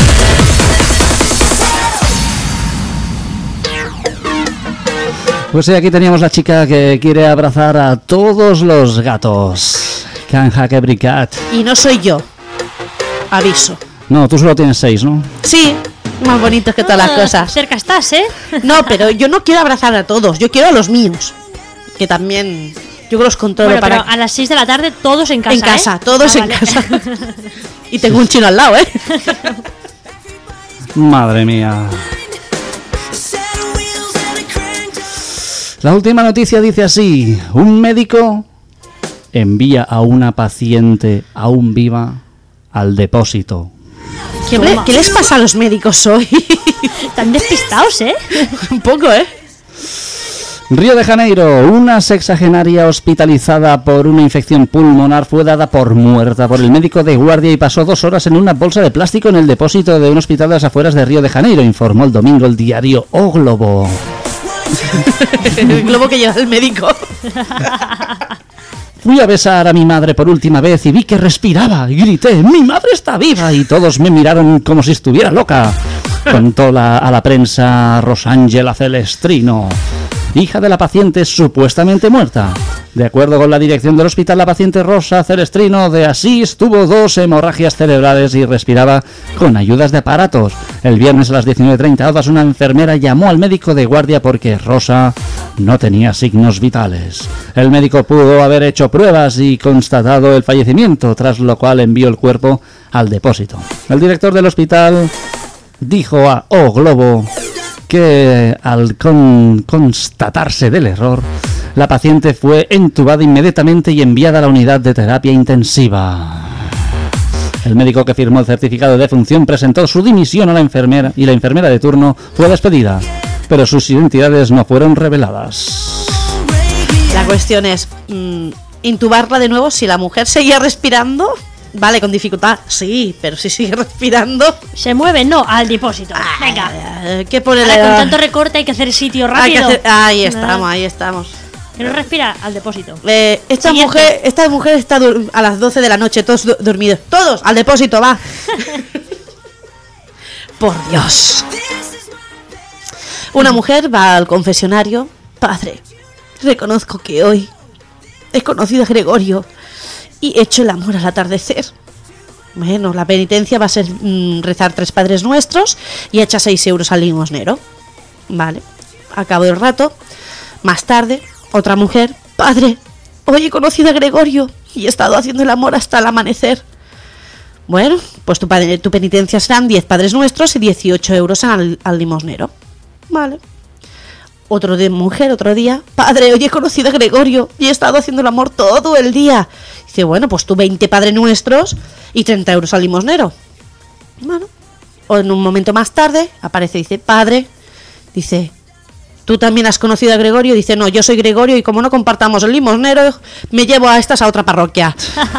Pues sí, aquí teníamos la chica que quiere abrazar a todos los gatos. Can't hug every cat. Y no soy yo. Aviso. No, tú solo tienes 6, ¿no? Sí, más bonitos que todas las cosas. Cerca estás, ¿eh? No, pero yo no quiero abrazar a todos, yo quiero a los míos. Que también yo los controlo Bueno, para... pero a las 6 de la tarde todos en casa. En casa, ¿eh? todos en Vale. casa. Y tengo un chino al lado, ¿eh? Madre mía. La última noticia dice así: un médico envía a una paciente aún viva al depósito. ¿Qué les pasa a los médicos hoy? Están despistados, ¿eh? Un poco, ¿eh? Río de Janeiro, una sexagenaria hospitalizada por una infección pulmonar fue dada por muerta por el médico de guardia y pasó 2 horas en una bolsa de plástico en el depósito de un hospital de las afueras de Río de Janeiro, informó el domingo el diario O Globo. El globo que lleva el médico. Fui a besar a mi madre por última vez y vi que respiraba y grité: ¡mi madre está viva! Y todos me miraron como si estuviera loca, contó a la prensa Rosángela Celestrino, hija de la paciente supuestamente muerta. De acuerdo con la dirección del hospital, la paciente Rosa Celestrino de Asís tuvo 2 hemorragias cerebrales y respiraba con ayudas de aparatos. El viernes a las 19:30 horas una enfermera llamó al médico de guardia porque Rosa no tenía signos vitales. El médico pudo haber hecho pruebas y constatado el fallecimiento, tras lo cual envió el cuerpo al depósito. El director del hospital dijo a O Globo que al constatarse del error, la paciente fue entubada inmediatamente y enviada a la unidad de terapia intensiva. El médico que firmó el certificado de defunción presentó su dimisión a la enfermera y la enfermera de turno fue despedida, pero sus identidades no fueron reveladas. La cuestión es, intubarla de nuevo si la mujer seguía respirando. Vale, con dificultad, sí, pero si sigue respirando... Se mueve, no, al depósito. Venga. ¿Qué pone Ahora, con tanto recorte hay que hacer sitio rápido. Ahí estamos. Que no respira, al depósito. Esta Siguiente. mujer está a las 12 de la noche, todos dormidos. Todos, al depósito, va. Por Dios. Una mujer va al confesionario. Padre, reconozco que hoy he conocido a Gregorio y he hecho el amor al atardecer. Bueno, la penitencia va a ser rezar 3 Padres Nuestros y echa 6 euros al limosnero. Vale, a cabo del rato, más tarde, otra mujer: padre, hoy he conocido a Gregorio y he estado haciendo el amor hasta el amanecer. Bueno, pues tu penitencia serán 10 Padres Nuestros y 18 euros al limosnero. Vale. Otro de mujer, otro día: padre, hoy he conocido a Gregorio y he estado haciendo el amor todo el día. Dice, bueno, pues tú 20 Padres Nuestros y 30 euros al limosnero. Bueno, o en un momento más tarde aparece y dice: padre, dice, ¿tú también has conocido a Gregorio? Dice, no, yo soy Gregorio y como no compartamos el limosnero, me llevo a estas a otra parroquia.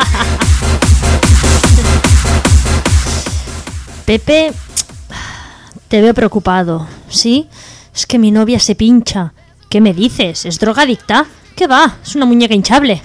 Pepe, te veo preocupado, ¿sí? Es que mi novia se pincha. ¿Qué me dices? ¿Es drogadicta? ¿Qué va? Es una muñeca hinchable.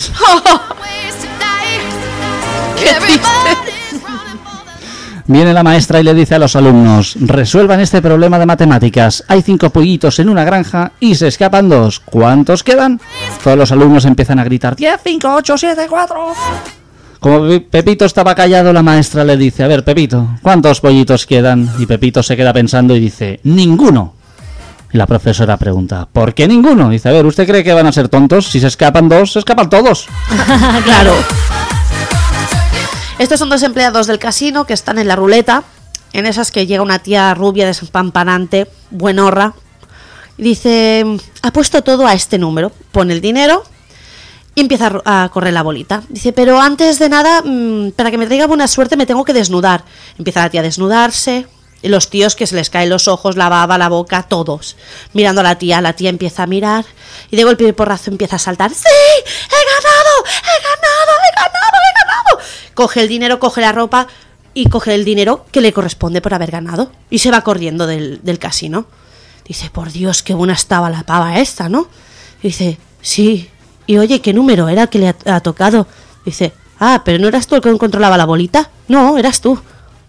¡Qué triste! Viene la maestra y le dice a los alumnos: resuelvan este problema de matemáticas. Hay 5 pollitos en una granja y se escapan 2. ¿Cuántos quedan? Todos los alumnos empiezan a gritar: 10, 5, 8, 7, 4. Como Pepito estaba callado, la maestra le dice: a ver, Pepito, ¿cuántos pollitos quedan? Y Pepito se queda pensando y dice: ninguno. Y la profesora pregunta: ¿por qué ninguno? Dice: a ver, ¿usted cree que van a ser tontos? Si se escapan 2, se escapan todos. Claro. Estos son 2 empleados del casino que están en la ruleta En esas que llega una tía rubia, despampanante, buenorra, y dice, ha puesto todo a este número, pone el dinero y empieza a correr la bolita. Dice, pero antes de nada, para que me traiga buena suerte me tengo que desnudar. Empieza la tía a desnudarse, y los tíos que se les caen los ojos, la baba, la boca, todos mirando a la tía empieza a mirar y de golpe y porrazo empieza a saltar. ¡Sí! ¡He ganado! Coge el dinero, coge la ropa y coge el dinero que le corresponde por haber ganado y se va corriendo del casino. Dice, por Dios, qué buena estaba la pava esta, ¿no? Y dice, sí. Y oye, ¿qué número era el que le ha tocado? Dice, ¿pero no eras tú el que controlaba la bolita? No, eras tú.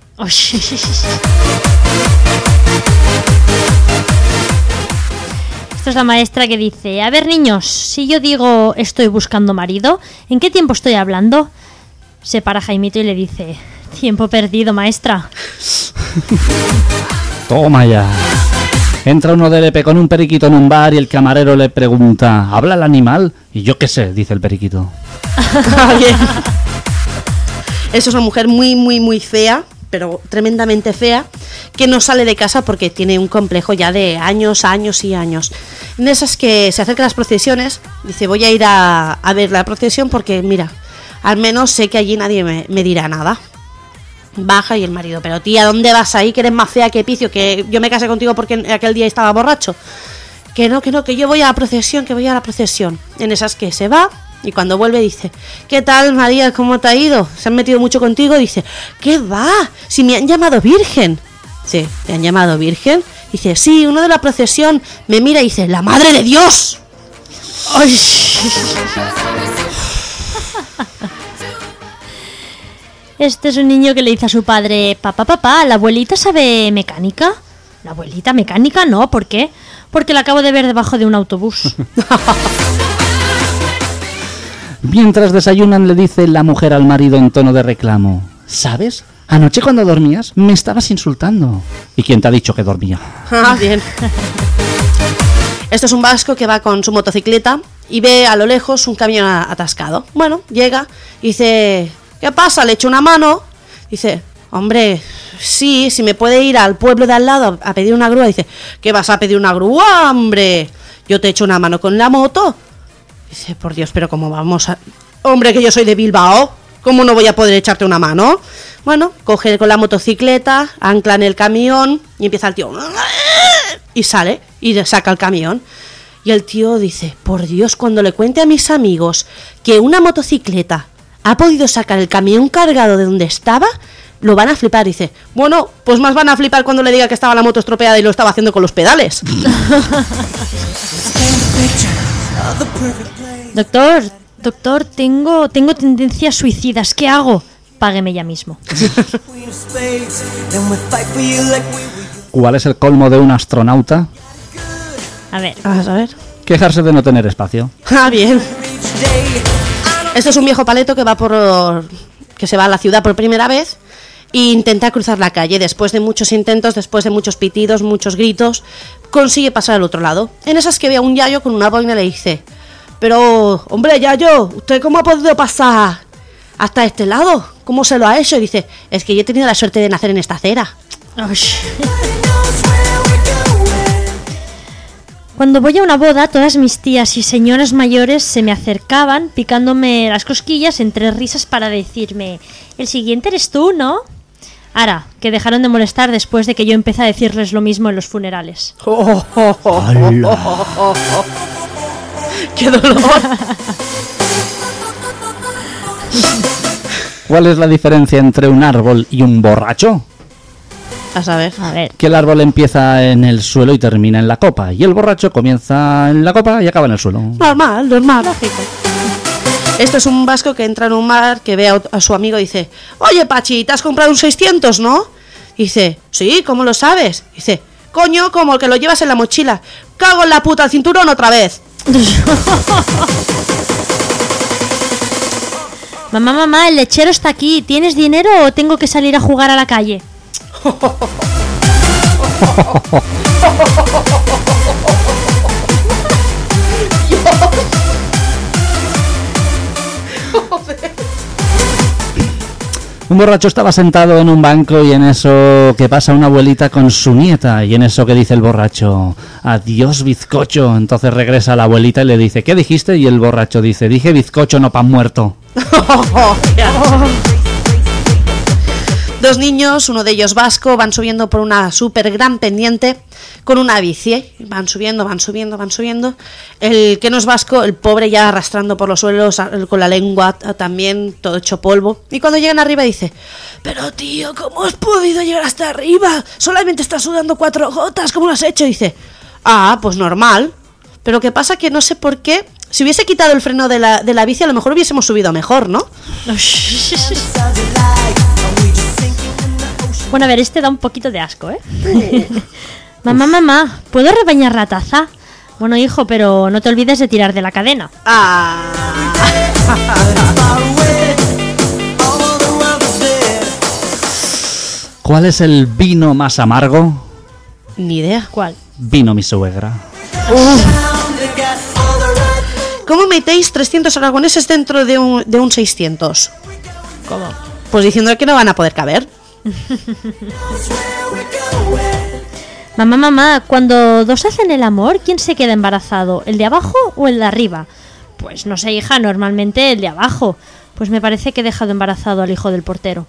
Esto es la maestra que dice, a ver niños, si yo digo estoy buscando marido, ¿en qué tiempo estoy hablando? Se para Jaimito y le dice, tiempo perdido, maestra. Toma ya. Entra uno de LP con un periquito en un bar y el camarero le pregunta, ¿habla el animal? Y yo qué sé, dice el periquito. Bien. Eso es una mujer muy, muy, muy fea, pero tremendamente fea, que no sale de casa porque tiene un complejo ya de años y años. En esas que se acercan las procesiones, dice, voy a ir a ver la procesión porque, mira, al menos sé que allí nadie me dirá nada. Baja y el marido, pero tía, ¿dónde vas ahí? Que eres más fea que Picio, que yo me casé contigo porque aquel día estaba borracho. Que no, que yo voy a la procesión, En esas que se va y cuando vuelve dice, ¿qué tal, María? ¿Cómo te ha ido? ¿Se han metido mucho contigo? Dice, ¿qué va? Si me han llamado virgen. Sí, ¿te han llamado virgen? Dice, sí, uno de la procesión me mira y dice, ¡la madre de Dios! ¡Ay! Este es un niño que le dice a su padre, papá, ¿la abuelita sabe mecánica? ¿La abuelita mecánica? No, ¿por qué? Porque la acabo de ver debajo de un autobús. Mientras desayunan le dice la mujer al marido en tono de reclamo, ¿sabes? Anoche cuando dormías me estabas insultando. ¿Y quién te ha dicho que dormía? Bien. Esto es un vasco que va con su motocicleta y ve a lo lejos un camión atascado. Bueno, llega y dice, ¿qué pasa? ¿Le echo una mano? Dice, hombre, sí, si me puede ir al pueblo de al lado a pedir una grúa. Dice, ¿qué vas a pedir una grúa, hombre? Yo te echo una mano con la moto. Dice, por Dios, pero ¿cómo vamos a...? Hombre, que yo soy de Bilbao, ¿cómo no voy a poder echarte una mano? Bueno, coge con la motocicleta, ancla en el camión y empieza el tío... Y sale y le saca el camión. Y el tío dice, por Dios, cuando le cuente a mis amigos que una motocicleta ha podido sacar el camión cargado de donde estaba, lo van a flipar. Dice, bueno, pues más van a flipar cuando le diga que estaba la moto estropeada y lo estaba haciendo con los pedales. Doctor, tengo tendencias suicidas, ¿qué hago? Págueme ya mismo. ¿Cuál es el colmo de un astronauta? A ver. Quejarse de no tener espacio. Bien. Esto es un viejo paleto que que se va a la ciudad por primera vez e intenta cruzar la calle. Después de muchos intentos, después de muchos pitidos, muchos gritos, consigue pasar al otro lado. En esas que ve a un yayo con una boina y le dice, pero, hombre, yayo, ¿usted cómo ha podido pasar hasta este lado? ¿Cómo se lo ha hecho? Y dice, es que yo he tenido la suerte de nacer en esta acera. Cuando voy a una boda, todas mis tías y señoras mayores se me acercaban picándome las cosquillas entre risas para decirme, el siguiente eres tú, ¿no? Ahora, que dejaron de molestar después de que yo empecé a decirles lo mismo en los funerales. ¡Qué dolor! ¿Cuál es la diferencia entre un árbol y un borracho? A saber. Que el árbol empieza en el suelo y termina en la copa, y el borracho comienza en la copa y acaba en el suelo. Normal, lógico. Esto es un vasco que entra en un bar, que ve a su amigo y dice, oye, Pachi, ¿te has comprado un 600, no? Y dice, sí, ¿cómo lo sabes? Y dice, coño, como el que lo llevas en la mochila. Cago en la puta, el cinturón otra vez. Mamá, el lechero está aquí. ¿Tienes dinero o tengo que salir a jugar a la calle? Un borracho estaba sentado en un banco y en eso que pasa una abuelita con su nieta y en eso que dice el borracho, adiós bizcocho. Entonces regresa la abuelita y le dice, ¿qué dijiste? Y el borracho dice, dije bizcocho, no pan muerto. Dos niños, uno de ellos vasco, van subiendo por una súper gran pendiente con una bici. Van subiendo. El que no es vasco, el pobre ya arrastrando por los suelos, con la lengua también, todo hecho polvo. Y cuando llegan arriba dice, pero tío, ¿cómo has podido llegar hasta arriba? Solamente estás sudando 4 gotas, ¿cómo lo has hecho? Y dice, pues normal. Pero ¿qué pasa? Que no sé por qué. Si hubiese quitado el freno de la bici, a lo mejor hubiésemos subido mejor, ¿no? Bueno, a ver, este da un poquito de asco, ¿eh? Mamá, ¿puedo rebañar la taza? Bueno, hijo, pero no te olvides de tirar de la cadena. ¿Cuál es el vino más amargo? Ni idea. ¿Cuál? Vino mi suegra. ¿Cómo metéis 300 aragoneses dentro de un 600? ¿Cómo? Pues diciendo que no van a poder caber. Mamá, cuando dos hacen el amor, ¿quién se queda embarazado? ¿El de abajo o el de arriba? Pues no sé, hija, normalmente el de abajo. Pues me parece que he dejado embarazado al hijo del portero.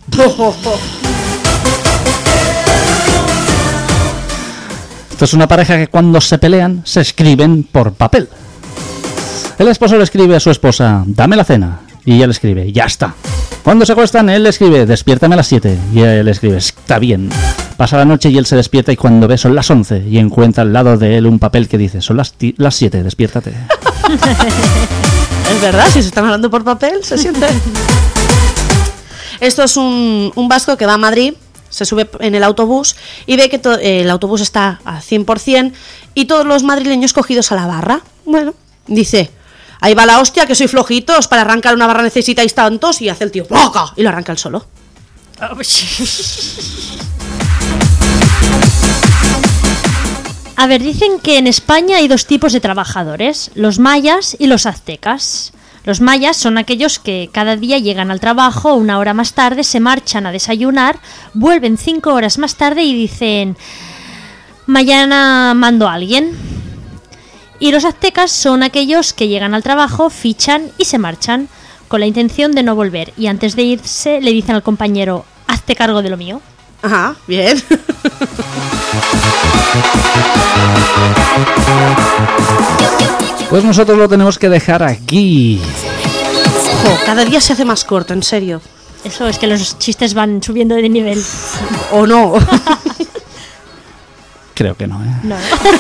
Esto es una pareja que cuando se pelean se escriben por papel. El esposo le escribe a su esposa, dame la cena. Y ella le escribe, ya está. Cuando se acuestan, él le escribe, despiértame a las 7. Y él le escribe, está bien. Pasa la noche y él se despierta y cuando ve son las 11 y encuentra al lado de él un papel que dice, son las 7, despiértate. Es verdad, si se están hablando por papel, se siente. Esto es un vasco que va a Madrid, se sube en el autobús y ve que el autobús está a 100% y todos los madrileños cogidos a la barra. Bueno, dice, ahí va la hostia, que soy flojitos, para arrancar una barra necesitáis tantos, y hace el tío ¡boca! Y lo arranca él solo. A ver, dicen que en España hay 2 tipos de trabajadores, los mayas y los aztecas. Los mayas son aquellos que cada día llegan al trabajo 1 hora más tarde, se marchan a desayunar, vuelven 5 horas más tarde y dicen, mañana mando a alguien. Y los aztecas son aquellos que llegan al trabajo, fichan y se marchan con la intención de no volver. Y antes de irse le dicen al compañero, hazte cargo de lo mío. Ajá, bien. Pues nosotros lo tenemos que dejar aquí. Ojo, cada día se hace más corto, en serio. Eso es que los chistes van subiendo de nivel. ¿O no? Creo que no, ¿eh? No.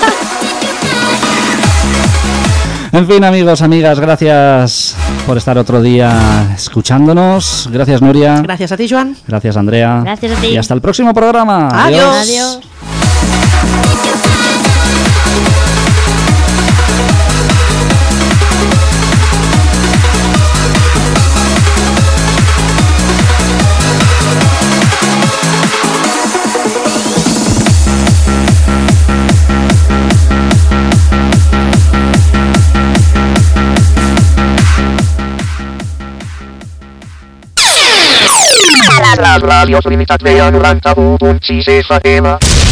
En fin, amigos, amigas, gracias por estar otro día escuchándonos. Gracias, Nuria. Gracias a ti, Joan. Gracias, Andrea. Gracias a ti. Y hasta el próximo programa. Adiós. Adiós. Les ràdios limitat veien 91.6 FM.